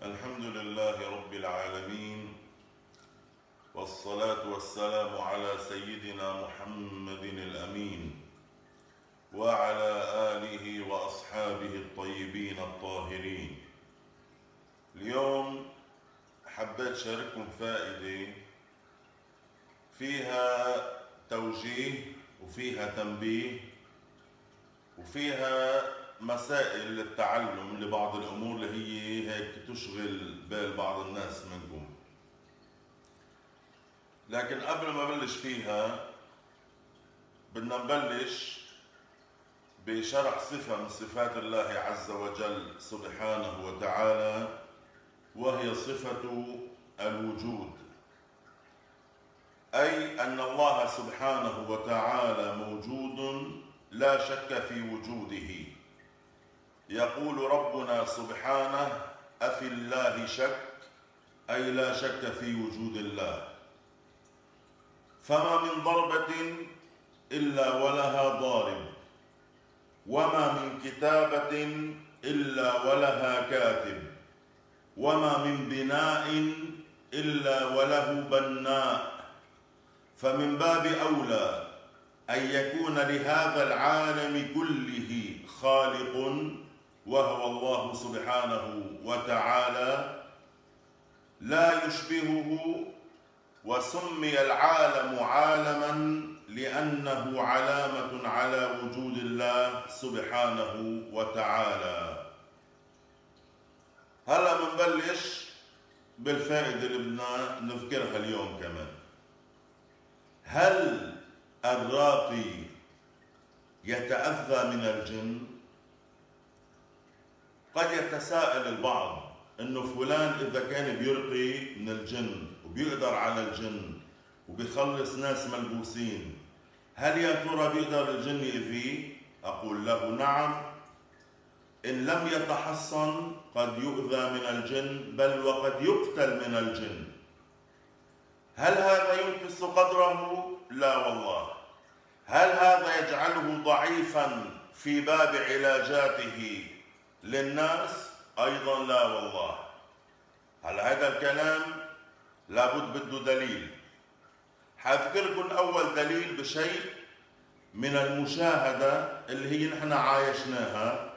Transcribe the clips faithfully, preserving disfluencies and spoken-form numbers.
الحمد لله رب العالمين، والصلاة والسلام على سيدنا محمد الأمين وعلى آله وأصحابه الطيبين الطاهرين. اليوم حبيت شارككم فائدة فيها توجيه وفيها تنبيه وفيها مسائل للتعلم لبعض الأمور اللي هي هيك تشغل بال بعض الناس منكم. لكن قبل ما أبلش فيها بدنا نبلش بشرح صفة من صفات الله عز وجل سبحانه وتعالى، وهي صفة الوجود، أي أن الله سبحانه وتعالى موجود لا شك في وجوده. يقول ربنا سبحانه: أفي الله شك، أي لا شك في وجود الله. فما من ضربة إلا ولها ضارب، وما من كتابة إلا ولها كاتب، وما من بناء إلا وله بناء. فمن باب أولى أن يكون لهذا العالم كله خالق، وهو الله سبحانه وتعالى لا يشبهه. وسمي العالم عالما لأنه علامة على وجود الله سبحانه وتعالى. هلا بنبلش بالفائدة اللي بدنا نذكرها اليوم كمان. هل الراقي يتأذى من الجن؟ قد يتساءل البعض انه فلان اذا كان بيرقي من الجن وبيقدر على الجن وبيخلص ناس ملبوسين، هل يا ترى بيقدر الجن يأذيه؟ اقول له نعم، ان لم يتحصن قد يؤذى من الجن، بل وقد يقتل من الجن. هل هذا ينقص قدره؟ لا والله. هل هذا يجعله ضعيفا في باب علاجاته للناس؟ أيضا لا والله. هل هذا الكلام لابد بده دليل. حذكركم أول دليل بشيء من المشاهدة اللي هي نحن عايشناها،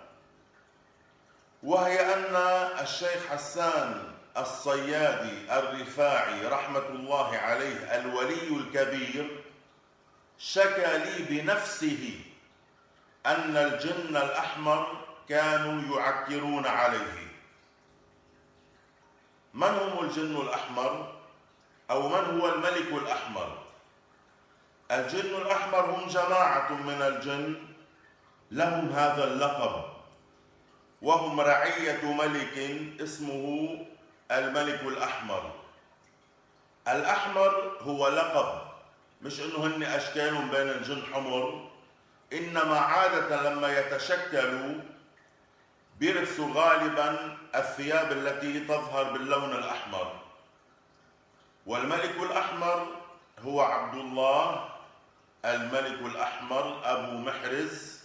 وهي أن الشيخ حسان الصيادي الرفاعي رحمة الله عليه الولي الكبير شكى لي بنفسه أن الجن الأحمر كانوا يعكرون عليه. من هم الجن الأحمر؟ أو من هو الملك الأحمر؟ الجن الأحمر هم جماعة من الجن لهم هذا اللقب، وهم رعية ملك اسمه الملك الأحمر. الأحمر هو لقب، مش إنه هن أشكالهم بين الجن حمر، إنما عادة لما يتشكلوا بيلبسوا غالبا الثياب التي تظهر باللون الأحمر. والملك الأحمر هو عبد الله الملك الأحمر أبو محرز،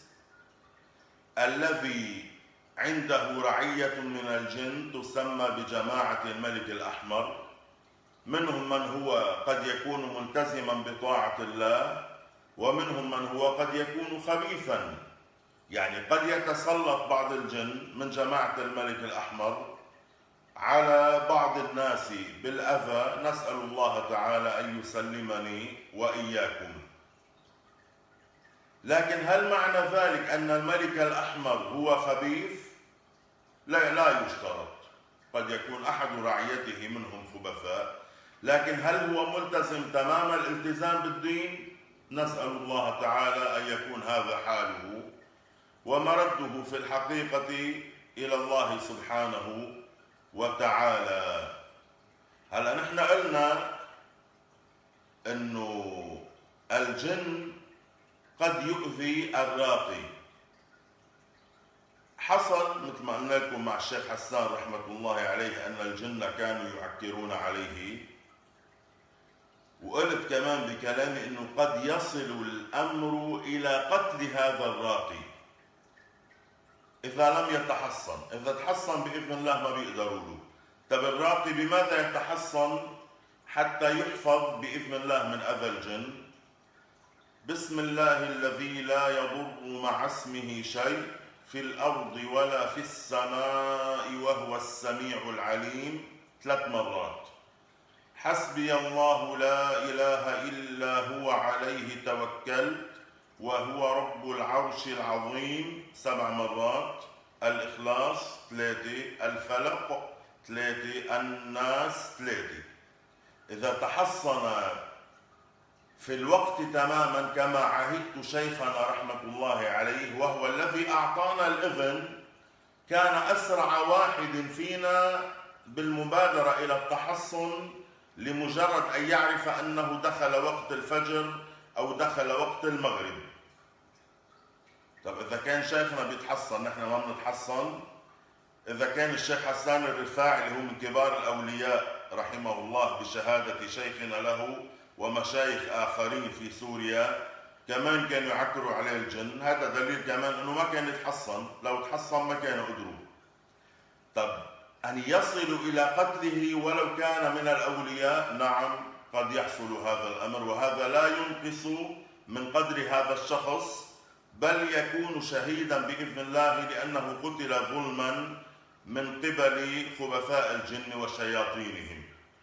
الذي عنده رعية من الجن تسمى بجماعة الملك الأحمر. منهم من هو قد يكون ملتزما بطاعة الله، ومنهم من هو قد يكون خبيثا، يعني قد يتسلط بعض الجن من جماعة الملك الأحمر على بعض الناس بالأذى. نسأل الله تعالى أن يسلمني وإياكم. لكن هل معنى ذلك أن الملك الأحمر هو خبيث؟ لا لا يشترط. قد يكون أحد رعيته منهم خبثاء، لكن هل هو ملتزم تمام الالتزام بالدين؟ نسأل الله تعالى أن يكون هذا حاله، ومرده في الحقيقة إلى الله سبحانه وتعالى. هلا نحن قلنا إنه الجن قد يؤذي الراقي. حصل مثل ما قلنا لكم مع الشيخ حسان رحمة الله عليه أن الجن كانوا يعكرون عليه، وقلت كمان بكلامي أنه قد يصل الأمر إلى قتل هذا الراقي إذا لم يتحصن. إذا تحصن بإذن الله ما بيقدروا له، طب الراقي بماذا يتحصن حتى يحفظ بإذن الله من أذى الجن؟ بسم الله الذي لا يضر مع اسمه شيء في الأرض ولا في السماء وهو السميع العليم ثلاث مرات. حسبي الله لا إله إلا هو عليه توكلت وهو رب العرش العظيم سبع مرات. الإخلاص ثلاثة، الفلق ثلاثة، الناس ثلاثة. إذا تحصن في الوقت تماما كما عهدت شيخنا رحمة الله عليه وهو الذي أعطانا الإذن، كان أسرع واحد فينا بالمبادرة إلى التحصن لمجرد أن يعرف أنه دخل وقت الفجر أو دخل وقت المغرب. طب إذا كان شيخنا بيتحصن نحن ما بنتحصن؟ إذا كان الشيخ حسان الرفاعي اللي هو من كبار الأولياء رحمه الله بشهادة شيخنا له ومشايخ آخرين في سوريا كمان كانوا يعكروا عليه الجن، هذا دليل كمان أنه ما كان يتحصن، لو تحصن ما كانوا قدروا. طب أن يصلوا إلى قتله ولو كان من الأولياء، نعم قد يحصل هذا الأمر، وهذا لا ينقص من قدر هذا الشخص، بل يكون شهيدا بإذن الله لأنه قتل ظلما من قبل خبثاء الجن وشياطينهم.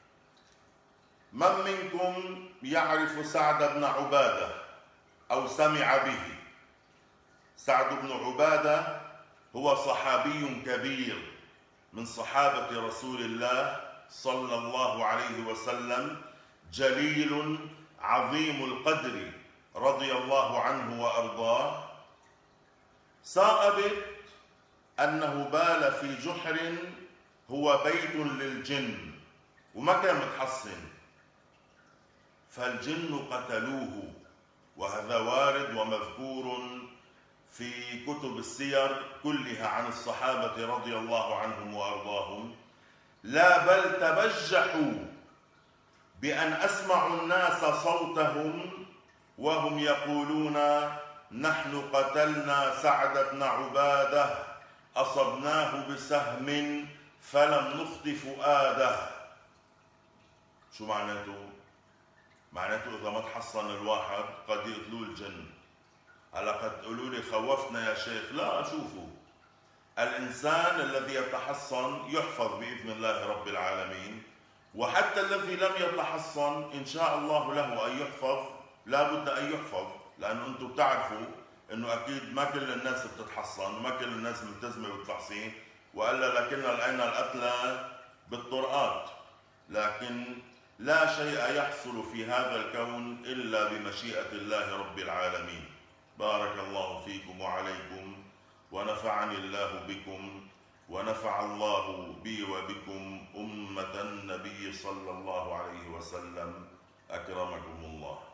من منكم يعرف سعد بن عبادة أو سمع به؟ سعد بن عبادة هو صحابي كبير من صحابة رسول الله صلى الله عليه وسلم، جليل عظيم القدر رضي الله عنه وأرضاه. ثابت أنه بال في جحر هو بيت للجن وما كان متحصن، فالجن قتلوه، وهذا وارد ومذكور في كتب السير كلها عن الصحابة رضي الله عنهم وأرضاهم. لا بل تبجحوا بأن أسمعوا الناس صوتهم وهم يقولون نحن قتلنا سعد بن عبادة أصبناه بسهم فلم نخط فؤاده. شو معناته؟ معناته إذا ما تحصن الواحد قد يقتلوه الجن. هلا قد تقولوا لي خوفتنا يا شيخ، لا، شوفوا الإنسان الذي يتحصن يحفظ بإذن الله رب العالمين، وحتى الذي لم يتحصن إن شاء الله له أن يحفظ، لا بد أن يحفظ، لأنه أنتم بتعرفوا أنه أكيد ما كل الناس بتتحصن، ما كل الناس ملتزمة بالتحصين، وإلا لكن لقينا القتلى بالطرقات. لكن لا شيء يحصل في هذا الكون إلا بمشيئة الله رب العالمين. بارك الله فيكم وعليكم، ونفعني الله بكم، ونفع الله بي وبكم أمة النبي صلى الله عليه وسلم. أكرمكم الله.